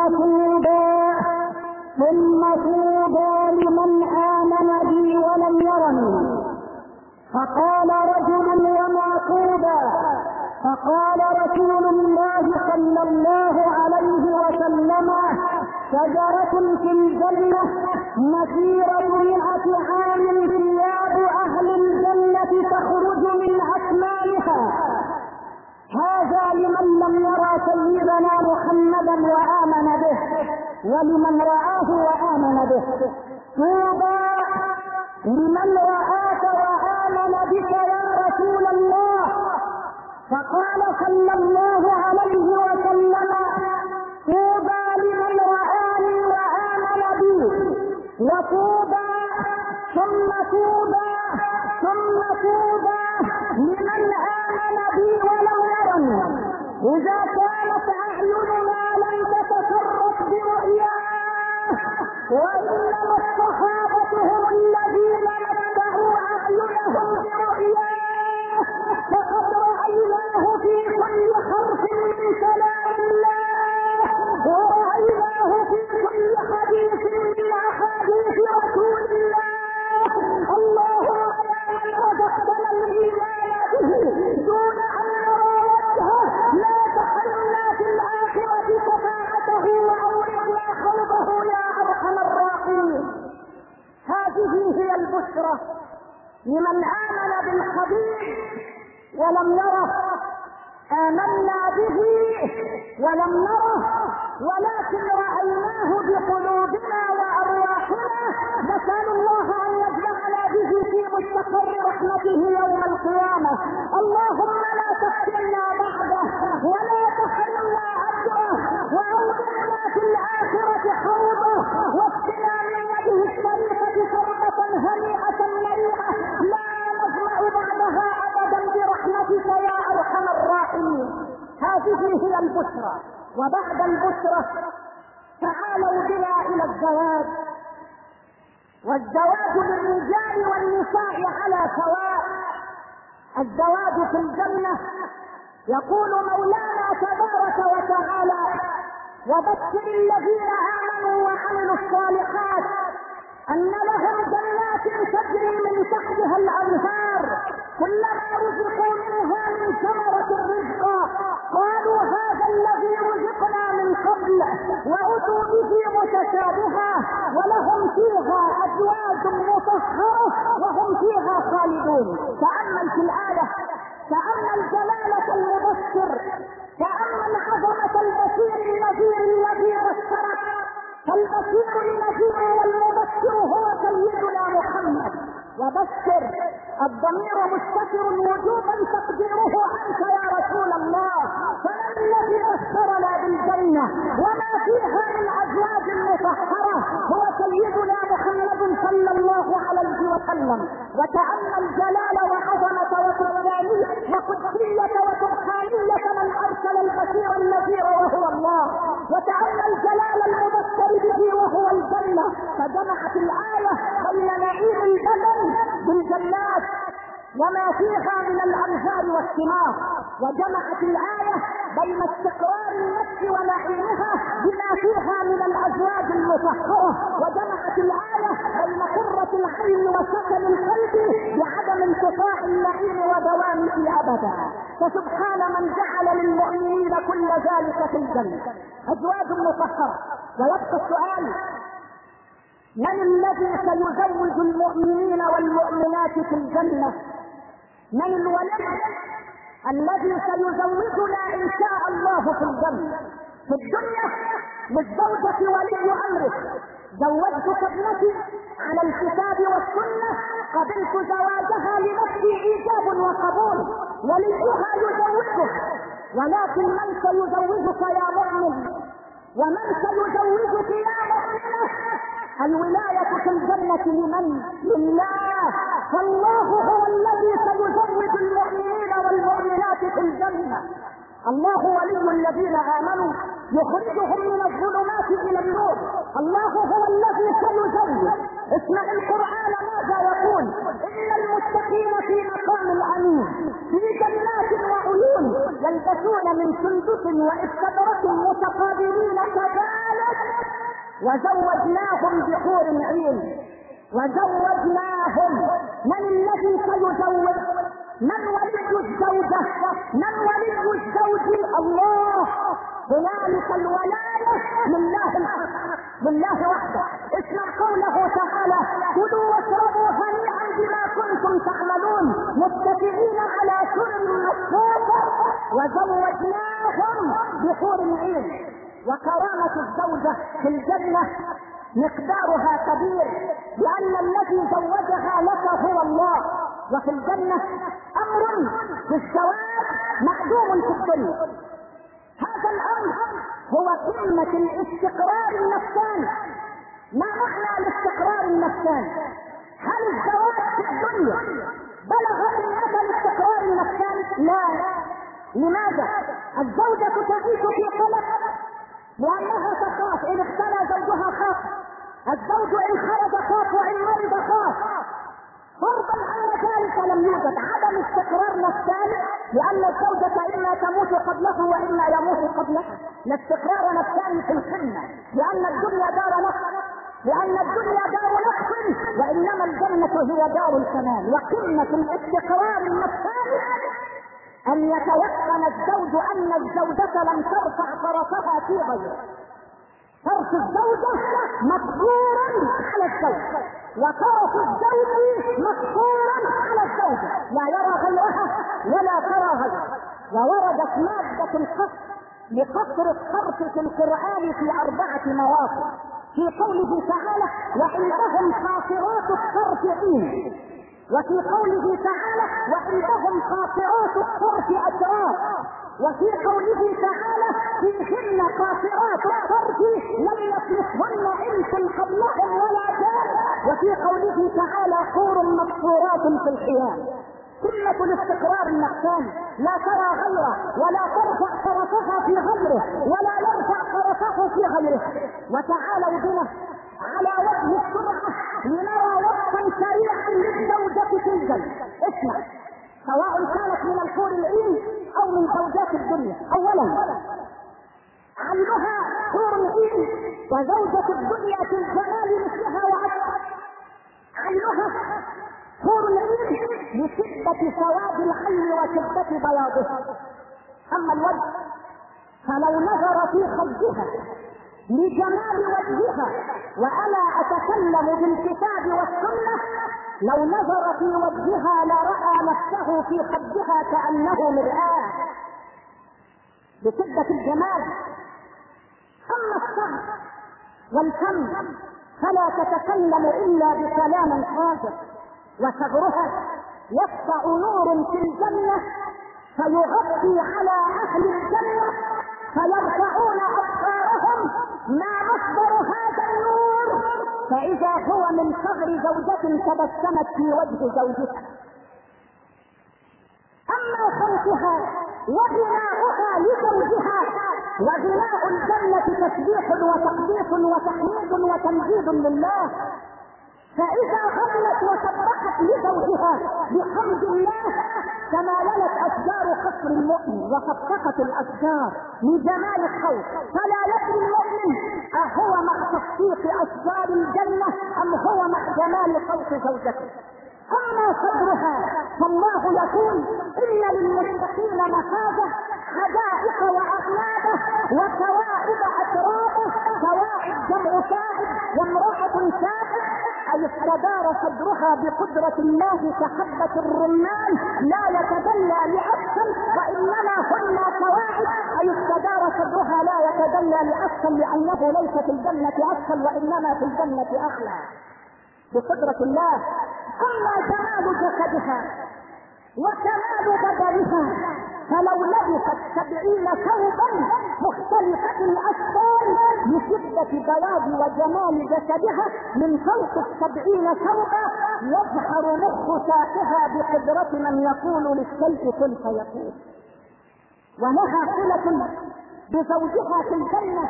طوبى لمن آمن بي ولم يرني. فقال رجل وما طوبى؟ فقال رسول الله صلى الله عليه وسلم شجرة في الجنة مسيرة 100 عام ثياب أهل الجنة تخرج من أكمامها. هذا لمن لم يرى سيدنا محمدا وآمن به ولمن رآه وآمن به. طوبى لمن رآك وآمن بك يا رسول الله. فقال صلى الله عليه وسلم طوبى لمن رآني وآمن بي وطوبى ثم طوبى لمن آمن بي ولم يرني. إذا كانت أعيننا لم تتشرف برؤياه وإنما الصحابة هم الذين متعوا أعينهم برؤياه فقد رأيناه في كل حرف من كلام الله ورأيناه في كل حديث من أحاديث رسول الله. اللهم يا من رزقتنا الإيمان به دون أن نرى وجهه لا تحرمنا في الآخرة شفاعته وأورثنا حوضه يا أرحم الراحمين. هذه هي البشرى لمن آمن بالحبيب ولم يره. آمنا به ولم نره ولكن رأيناه بقلوبنا وأرواحنا. نسأل الله أن يجمعنا به في مستقر رحمته يوم القيامة. اللهم لا تفتنا بعده ولا تحرمنا أجره، وأوقفنا في الآخرة حوضه، واسقنا من يده الشريفة شربة هنيئة مريئة لا نظمأ بعدها أبدا برحمتك يا أرحم الراحمين. هذه هي البشرى. وبعد البشرى تعالوا بنا إلى الزواج. والزواج للرجال والنساء على سواء. الزواج في الجنة. يقول مولانا تبارك وتعالى: وبشر الذين آمنوا وعملوا الصالحات أن لهم جنات تجري من تحتها الأنهار كلما رزقوا منها من ثمرة رزقا قالوا هذا الذي رزقنا من قبل وأتوا به متشابها ولهم فيها أزواج مطهرة وهم فيها خالدون. تأمل في الآية، تأمل جلالة المبشر، تأمل عظمة البشير النذير الذي بشرك. فالبشير النذير والمبشر هو سيدنا محمد. وبشر الضمير مستتر وجوبا تقديره انت يا رسول الله. فمن الذي بشرنا بالجنه وما فيها من ازواج مطهره؟ هو سيدنا محمد صلى الله عليه وسلم. وتأمل جلال وعظمه وسلطانيه وقدسيه وسبحانيه من ارسل البشير النذير وهو الله. وتأمل جلال المبشر به وهو الجنه. فجمعت الايه بين نعيم البدن بالجنات وما فيها من الانهار والثمار، وجمعت الايه بين استقرار النفس ونعيمها بما فيها من الازواج المطهره، وجمعت الايه بين قره العين وسكن القلب بعدم انقطاع النعيم ودوامه ابدا. فسبحان من جعل للمؤمنين كل ذلك في الجنه، ازواج مطهره. ويبقى السؤال: من الذي سيزوج المؤمنين والمؤمنات في الجنة؟ من الولي الذي سيزوجنا ان شاء الله في الجنة؟ في الدنيا للزوجة ولي امرك: زوجتك ابنتي على الكتاب والسنة، قبلت زواجها لنفسي ايجاب وقبول، وليها يزوجك. ولكن من سيزوجك يا مؤمن؟ ومن سيزوجك يا مؤمنة؟ الولاية في الجنة لمن؟ لله. فالله هو الذي سيزوج المؤمنين والمؤمنات في الجنة. الله ولي الذين آمنوا يخرجهم من الظلمات إلى النور. الله هو الذي سيزوج. اسمع القرآن ماذا يقول: إن المتقين في مقام أمين في جنات وعيون يلبسون من سندس واستبرق متقابلين كذلك وزوجناهم بحور عين. وزوجناهم. من الذي سيزوج؟ من ولي الزوجة؟ من ولي الزوج؟ الله. هنالك الولاية لله الحق، لله وحده. اسمع قوله تعالى: كلوا واشربوا هنيئا بما كنتم تعملون متكئين على سرر مصفوفة وزوجناهم بحور عين. وكرامة الزوجة في الجنة مقدارها كبير، لأن الذي زوجها لك هو الله. وفي الجنة أمر في الزواج معدوم في الدنيا. هذا الأمر هو قمة الاستقرار النفساني. ما معنى الاستقرار النفساني؟ هل الزواج في الدنيا بلغ قمة الاستقرار النفساني؟ لا. لماذا؟ الزوجة تعيش في قلق لأنها تخاف، إن اختلى زوجها خاف، الزوج إن خرج خاف، وإن مرض خاف. فرضا أن ذلك لم يوجد عدم استقرار نفساني، لأن الزوجة إما تموت قبله وإما يموت قبلها. لا استقرار نفساني في القمة، لأن الدنيا دار نقص، لأن الدنيا دار نقص، وإنما الجنة هي دار الكمال. وقمة الاستقرار النفساني أن يتيقن الزوج أن الزوجة لم ترفع طرفها في غيره. طرف الزوجة مقصورا على الزوج، وطرف الزوج مقصورا على الزوجة، لا يرى غيرها ولا ترى غيرها. ووردت مادة القصر لقصر الطرف في القرآن في 4 مواقع. في قوله تعالى: وعندهم قاصرات الطرف عين. وفي قوله تعالى وعندهم قاصرات الطرف أتراب، وفي قوله تعالى فيهن قاصرات الطرف لم يطمثهن انس قبلهم ولا جان، وفي قوله تعالى حور مقصورات في الخيام. سنة الاستقرار النقصان لا ترى غيره ولا ترفع طرفها في غيره ولا يرفع طرفه في غيره. وتعالوا بنا على وجه السرعة لنرى وقتا سريعا للزوجة في الجنة. اسمع، سواء كانت من الحور العين او من زوجات الدنيا. اولا عينها حور العين وزوجة الدنيا في الجمال مثلها وعكسها. عينها حور العين لشدة سواد العين وشدة بياضها. اما الوجه فلو نظر في خدها لجمال وجهها، وانا اتكلم بالكتاب والسنة، لو نظر في وجهها لرأى نفسه في خدها كأنه مرآة بشدة الجمال. اما الشعر والفم فلا تتكلم الا بكلام خاطئ، وصغرها يسطع نور في الجنة فيغطي على اهل الجنة فيرفعون ابصارهم ما مصدر هذا النور، فاذا هو من صغر زوجة تبسمت في وجه زوجها. اما صوتها وغناؤها لزوجها، وغناء الجنة تسبيح وتقديس وتحميد وتمجيد لله، فاذا غنت وصرخت لزوجها بحمد الله تماللت اشجار قصر المؤمن وصفقت الاشجار لجمال الصوت، فلا يدري المؤمن اهو مع تصفيق اشجار الجنة ام هو مع جمال صوت زوجته. اما صدرها فالله يقول ان للمتقين مفازة حدائق واعنابه وكواعب اترابه. كواعب جمع ساعد وامرأة ساعد، اي استدار صدرها بقدرة الله كحبة الرمان لا يتدلى لأسفل، وانما هن كواعب اي استدار صدرها لا يتدلى لأسفل لانه ليس في الجنة اسفل وانما في الجنة اعلى بقدرة الله. اما جمال جسدها وكمال بدنها فلو لبست 70 ثوبا مختلفة الاشكال لشدة بياض وجمال جسدها من فوق 70 ثوبا يظهر مخ ساقها بقدرة من يقول للشيء كن فيكون. ولها صلة بزوجها في الجنة.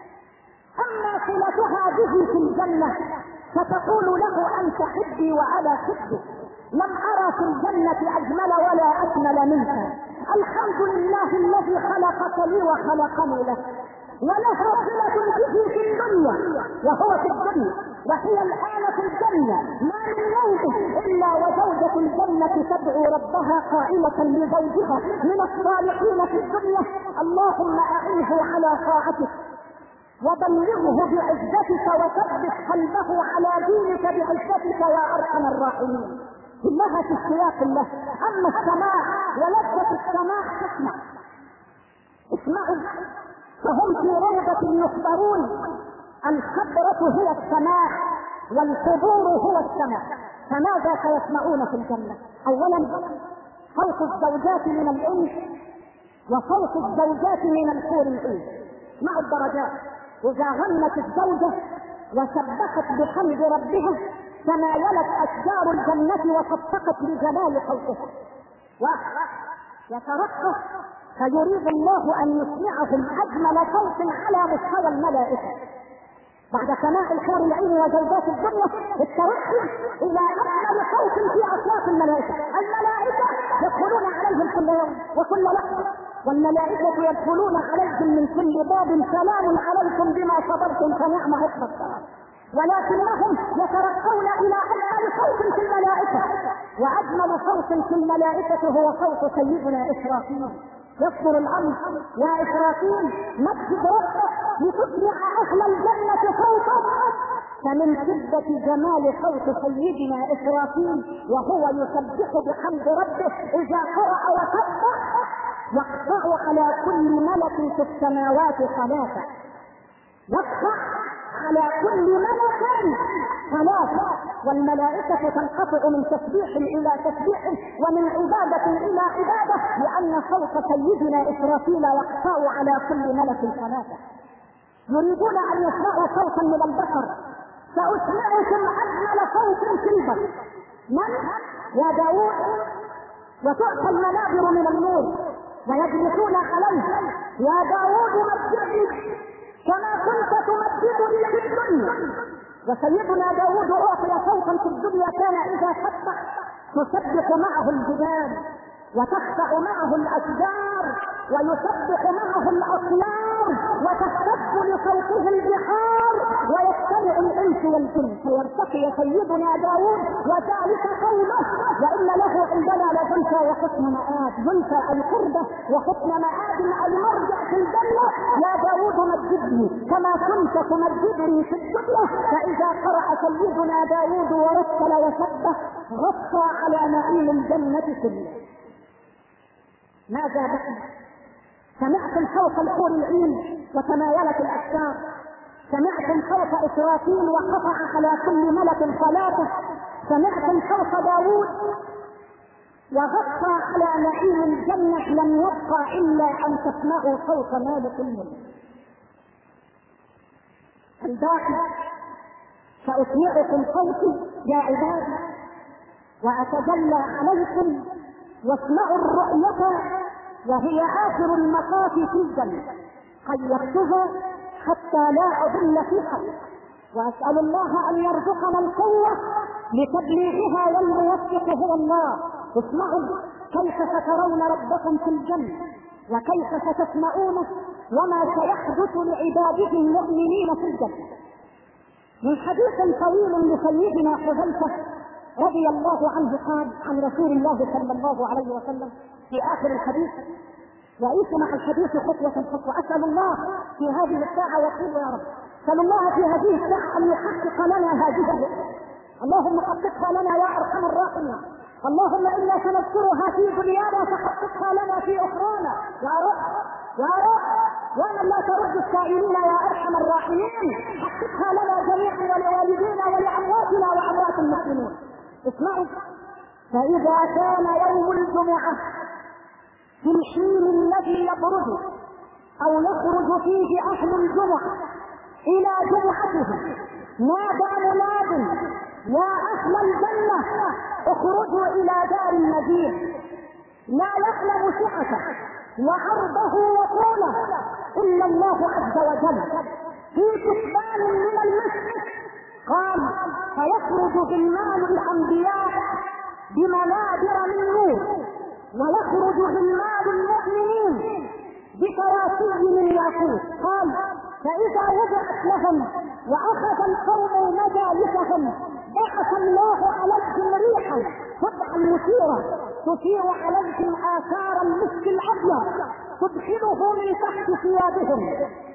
اما صلتها به في الجنة فتقول له انت حبي وعلى حبي، لم ارى في الجنة اجمل ولا اكمل منك، الحمد لله الذي خلقك لي وخلقني لك. ولها صلة به في الدنيا وهو في الجنة، وهي الآن في الجنة ما من يوم إلا وزوجة الجنة تدعو ربها قائلة لزوجها من الصالحين في الدنيا اللهم أعنه على طاعتك وبلغه بعزتك وثبت قلبه على دينك بعزتك يا أرحم الراحمين. كلها في السياق الله. أما السماع ولذة السماع تسمع، اسمعوا فهم في روضة يخبرون. الخبرة هي السماع والحضور هو السماع. فماذا سيسمعون في الجنة؟ اولا صوت الزوجات من الانس وصوت الزوجات من الحور العين مع الدرجات. اذا غنت الزوجة وسبحت بحمد ربها تمايلت اشجار الجنة وصفقت بجمال صوتها. يترقص فيريد الله ان يسمعهم اجمل صوت على مستوى الملائكة. بعد سماع الحور العين وزوجات الدنيا التوحد الى اجمل صوت في اصوات الملائكة. الملائكة يدخلون عليهم كل يوم وكل لحظة، والملائكة يدخلون عليهم من كل باب سلام عليكم بما صبرتم فنعم عقبى الدار. ولكنهم يترقون الى اجمل صوت في الملائكة، واجمل صوت في الملائكة هو صوت سيدنا اسرافيل. يصدر الامر يا اسرافيل مجد ربك لتسمع اهل الجنة صوته. فمن شدة جمال صوت سيدنا اسرافيل وهو يسبح بحمد ربه اذا قرأ وسبح يقطع على كل ملك في السماوات صلاة، يقطع على كل ملك ثلاثة، والملائكة تنقطع من تسبيح إلى تسبيح ومن عبادة إلى عبادة، لأن صوت سيدنا إسرافيل يقطع على كل ملك ثلاثة. يريدون أن يسمعوا صوتا من البشر، سأسمعكم أجمل صوت في البشر. من؟ يا داوود، وتعطى المنابر من النور ويجلسون عليه. يا داوود مجدني كما كنت تمجدني في الدنيا. وسيدنا داوود أعطي صوتا في الدنيا كان إذا سبح تسبح معه الجبال وتخشع معه الأشجار ويسبح معه الأطيار وتهتز لصوته البحار ويجتمع الإنس والجن فيرتقي سيدنا داوود. وذلك قوله: وإن له عندنا لزلفى وحسن مآب. زلفى أي قربة وحسن مآب أي مرجع في الجنة. يا داوود مجدني كما كنت تمجدني في الدنيا. فإذا قرأ سيدنا داوود ورتل وسبح غطى على نعيم الجنة كله. ماذا بقي؟ سمعتم صوت الحور العين وتمايلت الأشجار، سمعتم صوت إسرافيل وقطع على كل ملك صلاته، سمعتم صوت داوود وغطى على نعيم الجنة. لم يبقى إلا أن تسمعوا صوت مالك الملك. الباقي سأسمعكم صوتي يا عبادي وأتجلى عليكم، واسمعوا الرؤية وهي آخر المطاف في الجنة. قيدتها حتى لا أضل في حق، وأسأل الله أن يرزقنا القوة لتبليغها، والموفق هو الله. اسمعوا كيف سترون ربكم في الجنة وكيف ستسمعونه وما سيحدث لعباده المؤمنين في الجنة. من حديث طويل لسيدنا حذيفة رضي الله عنه قال عن رسول الله صلى الله عليه وسلم في آخر الحديث: وعيش مع الحديث خطوة خطوة. أسأل الله في هذه الساعة وقول يا رب، أسأل الله في هذه الساعة أن يحقق لنا هذه الرؤية. اللهم حققها لنا يا أرحم الراحمين. اللهم إنا سنذكرها في دنيانا فحققها لنا في أخرانا يا رب يا رب. ومن لا ترد السائلين يا أرحم الراحمين، حققها لنا جميعا ولوالدينا ولأمواتنا وأموات المسلمين. اسمعوا: فإذا كان يوم الجمعة في الحين الذي يبرز أو يخرج فيه أهل الجمعة إلى جمعتهم، نادى مناد: يا أهل الجنة اخرجوا إلى دار النذير. لا يعلم سعته وعرضه وطوله إلا الله عز وجل، في كثبان من المسك. قال: فيخرج غلمان الأنبياء بمنابر من نور، ويخرج غلمان المؤمنين بكراسي من ياقوت. قال: فإذا وضعت لهم وأخذ القوم مجالسهم بعث الله عليهم ريحا تبع المثيرة تثير عليهم آثار المسك الأبيض، تدخله من تحت ثيابهم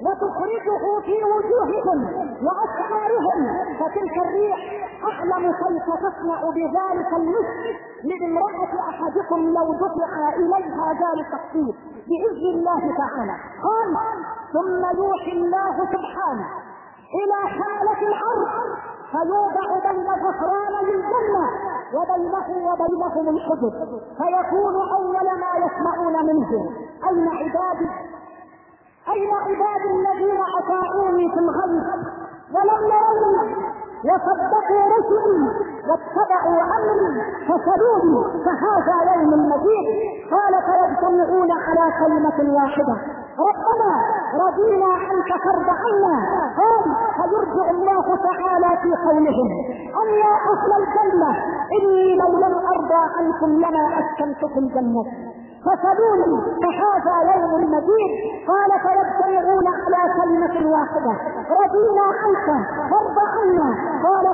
وتخرجه في وجوههم وأشعارهم. فتلك الريح أعلم كيف تصنع بذلك المسك لامرأة أحدكم لو دفع إليها ذلك الطيب بإذن الله تعالى. قال: ثم يوحي الله سبحانه إلى حالة الأرض فيوضع بين ظهراني الجنة وبينه وبينهم الحجب، فيكون أول ما يسمعون منه: أين عبادي؟ أين عبادي الذين أطاعوني في الغيب ولم يروني وصدقوا رسلي واتبعوا أمري فسلوني؟ فهذا يوم المجيد. قال: فيجتمعون على كلمة واحدة: ربنا رضينا عنك فارض عنا. قال: فيرجع الله تعالى في قولهم: أن يا أهل الجنة إني لو لم أرضى عنكم لما أسكنتكم الجنة فسلوني. فهذا يوم المجيد. قال: فيجتمعون على كلمة واحدة: رضينا عنك فارض عنا. قال: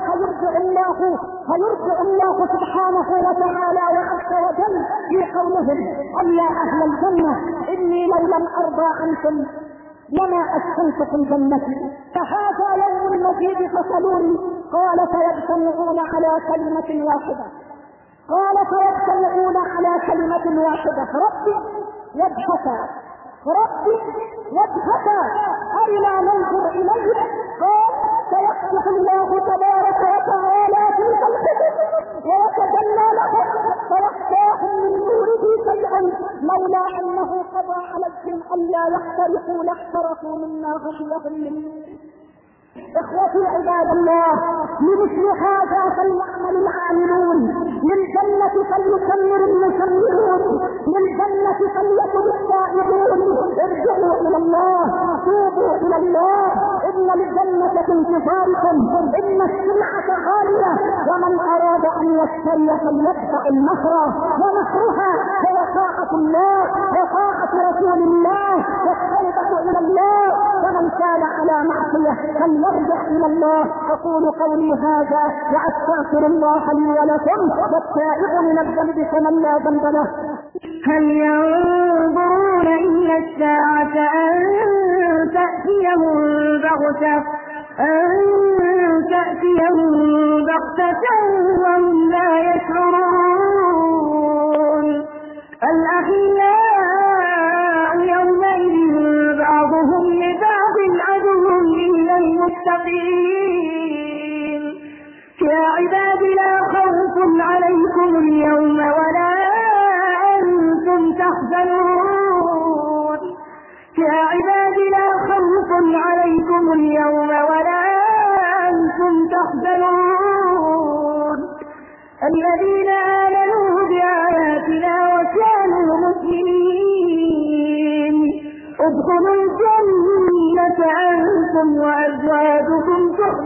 فيرجع الله سبحانه وتعالى وعز وجل في قولهم: أن يا أهل الجنة إني لو لم أرضى عنكم لما أسكنتكم جنتي. فهذا يوم المجيد فسلوني. قال: فيجتمعون على كلمة واحدة. قال: فيجتمعون على كلمة واحدة: ربي وجهك، ربي وجهك، أين ننظر إليك؟ قال: يحترقوا لاحترقوا مما غشيهم منه. إخوتي عباد الله، لمثل هذا فليعمل العاملون، للجنة فليسمر المسمرون، للجنة فليكن السائرون. ارجعوا إلى الله، توبوا إلى الله، إن الجنة في انتظاركم، إن السلعة غالية، ومن أراد أن يشتري فليدفع المهر، ومهرها هو طاعة الله وطاعة رسول الله والتوبة إلى الله. ومن كان على معصية فليرجع إلى الله. أقول قولي هذا وأستغفر الله لي ولكم، والتائب من الذنب كمن لا ذنب له. هل ينظرون إلا الساعة أن تأتيهم بغتة وهم لا يشعرون. الأخلاء يومئذ بعضهم لبعض عدو إلا المتقين. يا عباد لا خوف عليكم اليوم ولا أنتم تحزنون. يا عباد لا خوف عليكم اليوم ولا أنتم تحزنون. الذين آمنوا بآياتنا وكانوا مسلمين ادخلوا الجنة أنتم وأزواجكم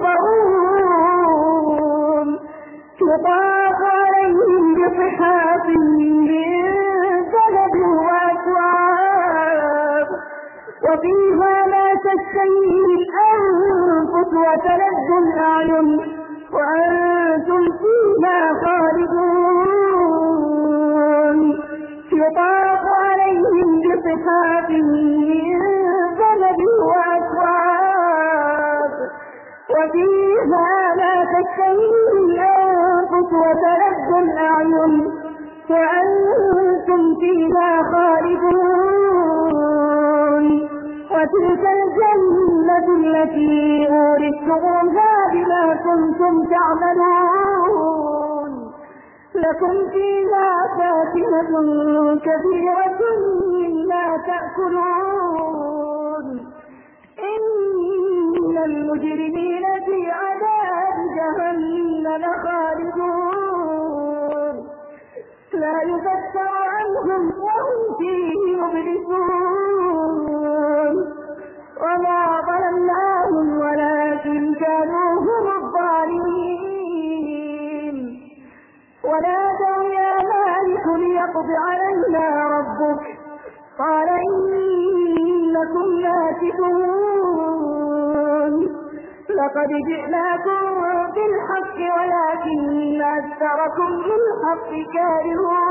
تحبرون. يطاف عليهم بصحاف من ذهب وأكواب وفيها ما تشتهيه الأنفس وتلذ الأعين وأنتم فيها خالدون. يطاف عليهم بصحاف من ذهب وأكواب وفيها ما تشتهيه الأنفس وتلذ الأعين وأنتم فيها خالدون. وتلك الجنة التي أورثتموها بما كنتم تعملون. لكم فيها فاكهة كثيرة مما تأكلون. إن المجرمين في عذاب جهنم خالدون. لا يفتر عنهم وهم فيه مبلسون. وما ظلمناهم ولكن كانوا هم الظالمين. ونادوا يا مالك ليقض علينا ربك قال إنكم ماكثون. لقد جئناكم بالحق ولكن أكثركم للحق كارهون.